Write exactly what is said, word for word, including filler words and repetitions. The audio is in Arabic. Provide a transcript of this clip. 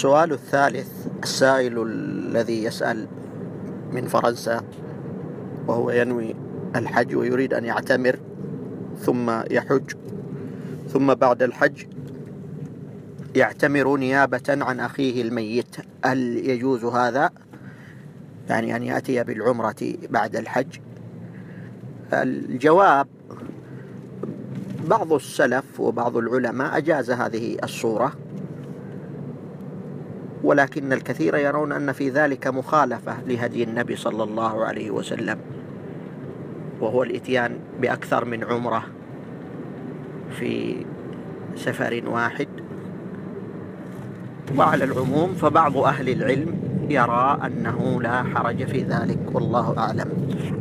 السؤال الثالث، السائل الذي يسأل من فرنسا وهو ينوي الحج ويريد أن يعتمر ثم يحج، ثم بعد الحج يعتمر نيابة عن أخيه الميت، هل يجوز هذا؟ يعني أن يأتي بالعمرة بعد الحج؟ الجواب: بعض السلف وبعض العلماء أجاز هذه الصورة، ولكن الكثير يرون أن في ذلك مخالفة لهدي النبي صلى الله عليه وسلم، وهو الإتيان بأكثر من عمرة في سفر واحد. وعلى العموم فبعض أهل العلم يرى أنه لا حرج في ذلك، والله أعلم.